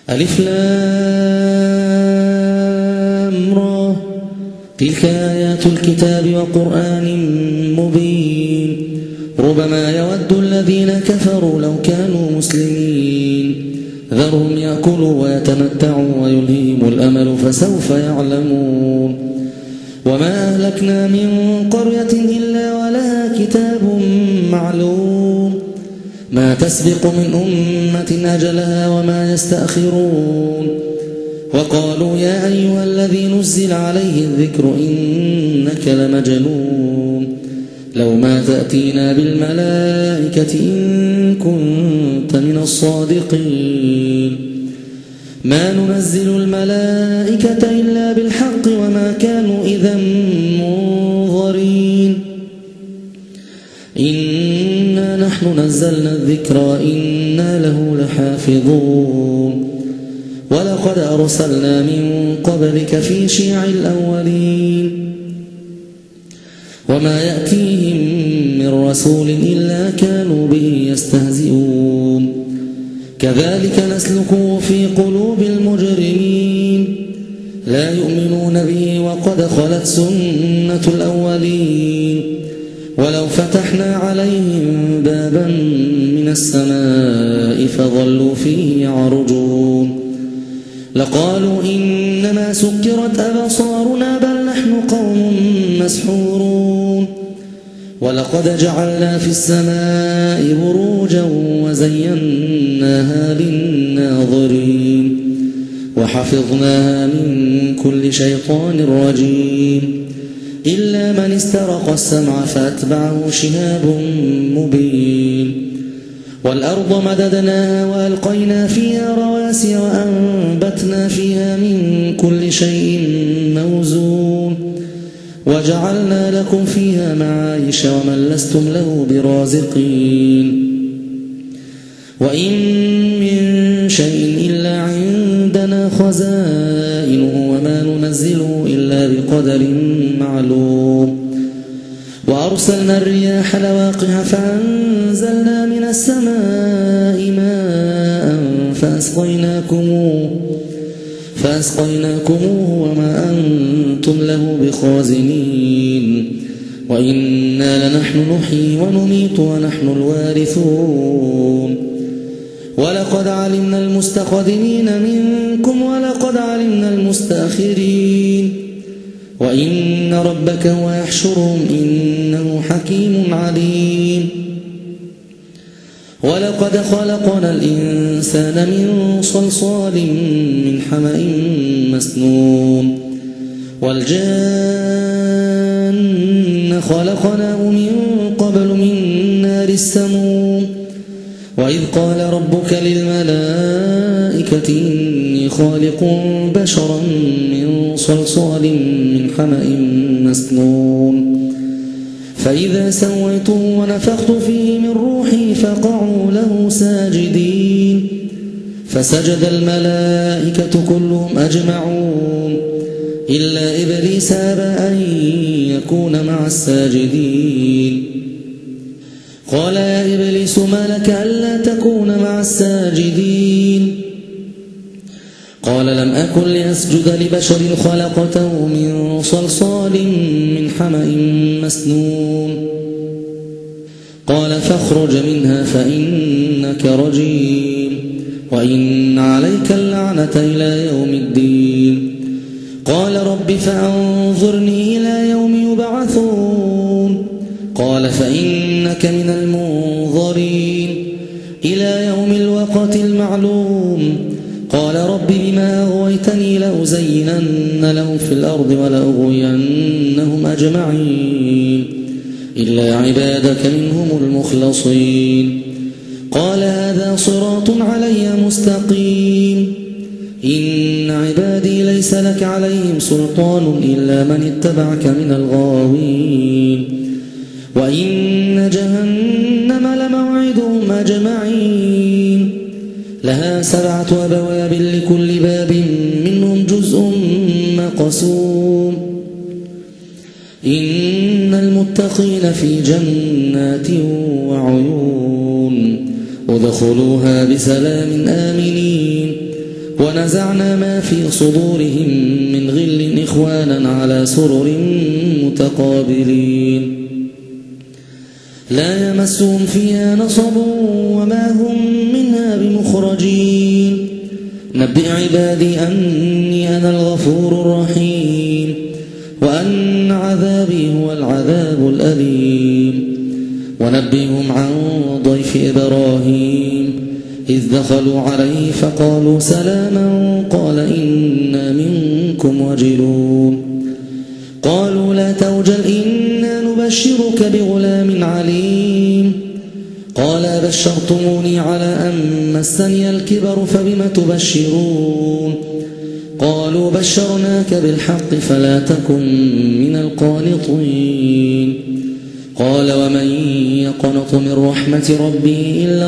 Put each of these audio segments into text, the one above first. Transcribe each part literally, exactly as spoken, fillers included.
ألف لام را تلك آيات الكتاب وقرآن مبين ربما يود الذين كفروا لو كانوا مسلمين ذرهم يأكلوا ويتمتعوا ويلهيهم الأمل فسوف يعلمون وما أهلكنا من قرية إلا ولها كتاب معلوم ما تسبق من أمة أجلها وما يستأخرون وقالوا يا أيها الذي نزل عليه الذكر إنك لمجنون لو ما تأتينا بالملائكة إن كنت من الصادقين ما ننزل الملائكة إلا بالحق وما كانوا إذا منظرين إنا نحن نزلنا الذكر وإنا له لحافظون ولقد أرسلنا من قبلك في شيع الأولين وما يأتيهم من رسول إلا كانوا به يستهزئون كذلك نسلكه في قلوب المجرمين لا يؤمنون به وقد خلت سنة الأولين ولو فتحنا عليهم بابا من السماء فظلوا فيه يعرجون لقالوا إنما سكرت أبصارنا بل نحن قوم مسحورون ولقد جعلنا في السماء بروجا وزيناها للناظرين وحفظناها من كل شيطان رجيم إلا من استرق السمع فأتبعه شهاب مبين والأرض مددناها وألقينا فيها رواسي وأنبتنا فيها من كل شيء موزون وجعلنا لكم فيها معايش ومن لستم له برازقين وإن من شيء إلا عندنا خزائنه وما ننزله إلا بقدر معلوم وأرسلنا الرياح لواقح فأنزلنا من السماء ماء فأسقيناكموه فأسقيناكموه وما أنتم له بخازنين وإنا لنحن نحيي ونميت ونحن الوارثون ولقد علمنا المستقدمين منكم ولقد علمنا المستأخرين وإن ربك هو يحشرهم إنه حكيم عليم ولقد خلقنا الإنسان من صلصال من حمأ مسنون والجان خلقناه من قبل من نار السموم وإذ قال ربك للملائكة إني خالق بشرا من صلصال من حمأ مسنون فإذا سويته ونفخت فيه من روحي فقعوا له ساجدين فسجد الملائكة كلهم أجمعون إلا إبليس أبى أن يكون مع الساجدين قال يا إبليس ما لك ألا تكون مع الساجدين قال لم أكن لأسجد لبشر خلقته من صلصال من حمأ مسنون قال فاخرج منها فإنك رجيم وإن عليك اللعنة إلى يوم الدين قال رب فأنظرني إلى يوم يبعثون قال فإنك من المنظرين إلى يوم الوقت المعلوم قال رب بما أغويتني لأزينن لهم في الأرض ولأغوينهم أجمعين إلا عبادك منهم المخلصين قال هذا صراط علي مستقيم إن عبادي ليس لك عليهم سلطان إلا من اتبعك من الغاوين وإن جهنم لموعدهم أجمعين لها سبعة أبواب لكل باب منهم جزء مقسوم إن المتقين في جنات وعيون ادخلوها بسلام آمنين ونزعنا ما في صدورهم من غل إخوانا على سرر متقابلين لا يمسهم فيها نصب وما هم منها بمخرجين نبئ عبادي أني أنا الغفور الرحيم وأن عذابي هو العذاب الأليم ونبئهم عن ضيف إبراهيم إذ دخلوا عليه فقالوا سلاما قال إنا منكم وجلون قالوا لا توجل إنا نبشرك بغلام عليم قال بشرتموني على أن مسني الكبر فبم تبشرون قالوا بشرناك بالحق فلا تكن من القانطين قال ومن يقنط من رحمة ربه إلا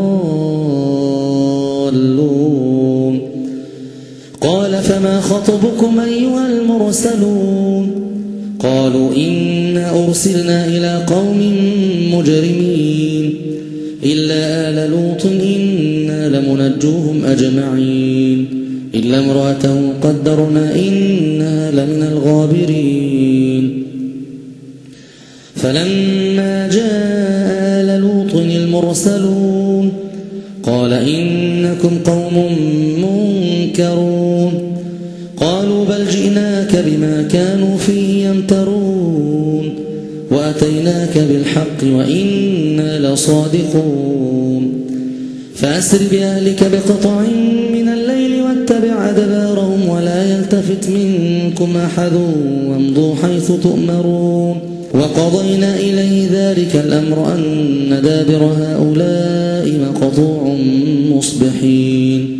الضالون قال فما خطبكم أيها المرسلون قالوا إنا أرسلنا إلى قوم مجرمين إلا آل لوط إنا لمنجوهم أجمعين إلا امرأته قدرنا إنها لمن الغابرين فلما جاء آل لوط المرسلون قال إنكم قوم منكرون قالوا بل جئناك بما كانوا فيه يمترون وأتيناك بالحق وإنا لصادقون فأسر بأهلك بقطع من الليل واتبع أدبارهم ولا يلتفت منكم أحد وامضوا حيث تؤمرون وقضينا إليه ذلك الأمر أن دابر هؤلاء مقطوع مصبحين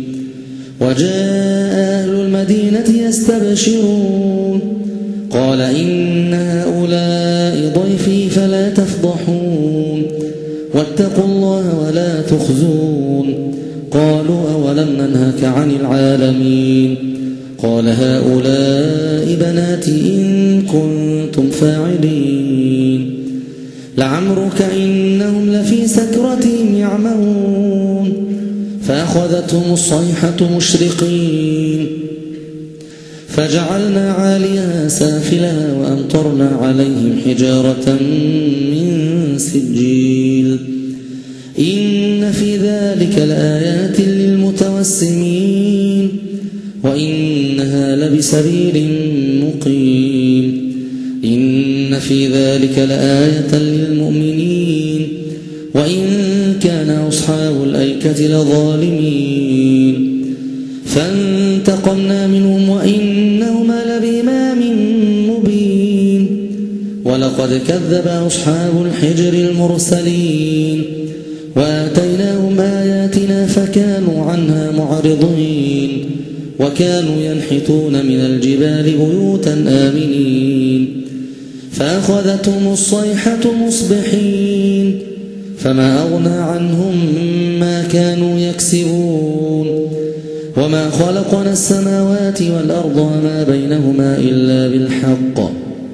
وجاء أهل المدينة يستبشرون قال إن هؤلاء ضيفي فلا تفضحون واتقوا الله ولا تخزون قالوا أولم ننهك عن العالمين قال هؤلاء بناتي إن كنتم فاعلين لعمرك إنهم لفي سكرتهم يعمهون فأخذتهم الصيحة مشرقين فجعلنا عاليها سافلها وأمطرنا عليهم حجارة من سجيل إن في ذلك لآيات للمتوسمين وإنها لبسبيل مقيم إن في ذلك لآية للمؤمنين وإن كان أصحاب الأيكة لظالمين فانتقمنا منهم وإنهما لبإمام مبين ولقد كذب أصحاب الحجر المرسلين وآتيناهم آياتنا فكانوا عنها معرضين وكانوا ينحتون من الجبال بيوتا آمنين فأخذتهم الصيحة مصبحين فما أغنى عنهم ما كانوا يكسبون وما خلقنا السماوات والأرض وما بينهما إلا بالحق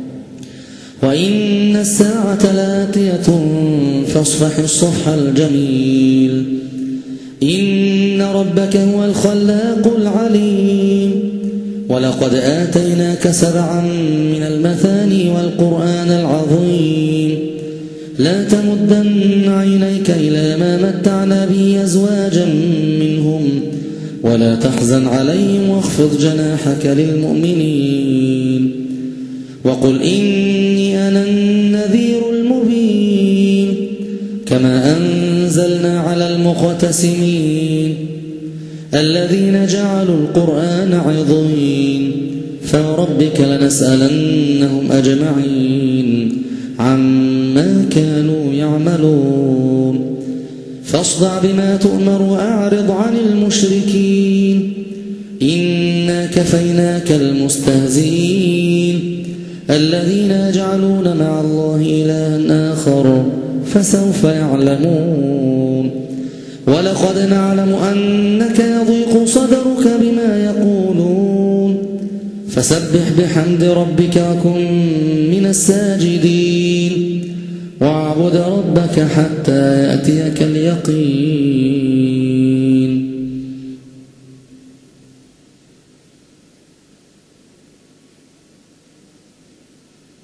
وإن الساعة لآتية فاصفح الصفح الجميل إن ربك هو الخلاق العليم ولقد آتيناك سبعا من المثاني والقرآن العظيم لا تمدن عينيك إلى ما متعنا به أزواجا منهم ولا تحزن عليهم واخفض جناحك للمؤمنين وقل إني أنا النذير المبين كما أنزلنا على المقتسمين الذين جعلوا القرآن عضين فوربك لنسألنهم أجمعين عما كانوا يعملون فاصدع بما تؤمر وأعرض عن المشركين إنا كفيناك المستهزئين الذين يجعلون مع الله إلها آخر فسوف يعلمون ولقد نعلم أنك يضيق صدرك بما يقولون فسبح بحمد ربك وكن من الساجدين واعبد ربك حتى يأتيك اليقين